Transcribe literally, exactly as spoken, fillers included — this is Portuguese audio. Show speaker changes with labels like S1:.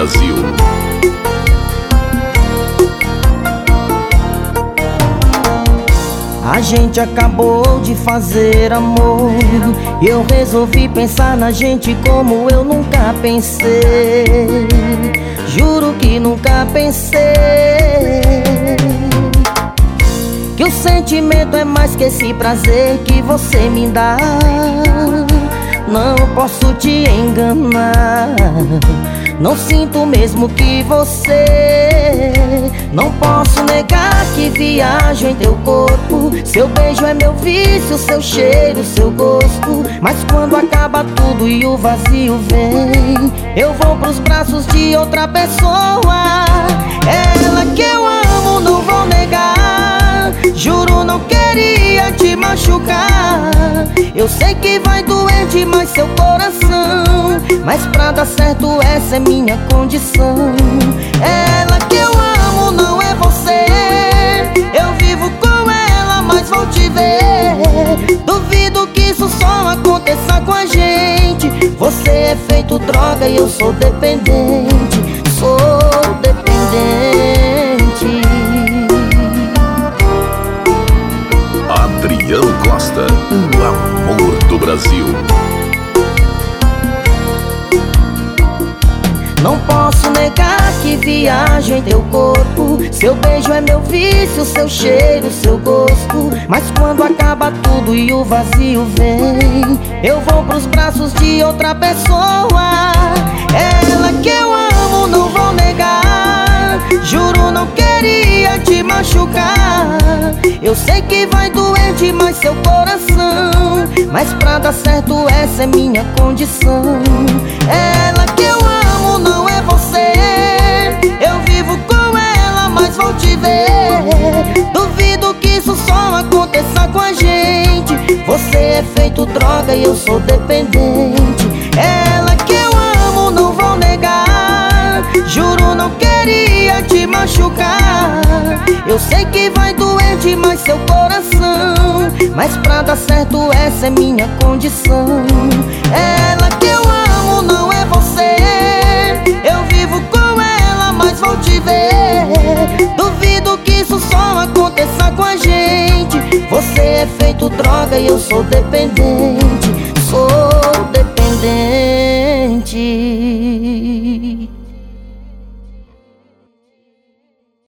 S1: Brasil.
S2: A gente acabou de fazer amor e eu resolvi pensar na gente como eu nunca pensei. Juro que nunca pensei que o sentimento é mais que esse prazer que você me dá. Não posso te enganar, não sinto mesmo que você. Não posso negar que viajo em teu corpo. Seu beijo é meu vício, seu cheiro, seu gosto. Mas quando acaba tudo e o vazio vem, eu vou pros braços de outra pessoa. Ela que eu amo, não vou negar. Juro, não queria te machucar. Eu sei que vai doer demais seu coração, mas pra dar certo essa é minha condição. Ela que eu amo não é você. Eu vivo com ela, mas vou te ver. Duvido que isso só aconteça com a gente. Você é feito droga e eu sou dependente. Sou dependente.
S1: Adriano Costa, o amor do Brasil.
S2: Não posso negar que viajo em teu corpo. Seu beijo é meu vício, seu cheiro, seu gosto. Mas quando acaba tudo e o vazio vem, eu vou pros braços de outra pessoa. Ela que eu amo, não vou negar. Juro, não queria te machucar. Eu sei que vai doer demais seu coração, mas pra dar certo essa é minha condição. Ela que eu amo não é você. Eu vivo com ela, mas vou te ver. Duvido que isso só aconteça com a gente. Você é feito droga e eu sou dependente. Ela que eu amo, não vou negar. Juro, não queria te machucar. Eu sei que vai doer demais seu coração, mas pra dar certo essa é minha condição. Ela que eu amo não é você. Eu vivo com ela, mas vou te ver. Duvido que isso só aconteça com a gente. Você é feito droga e eu sou dependente.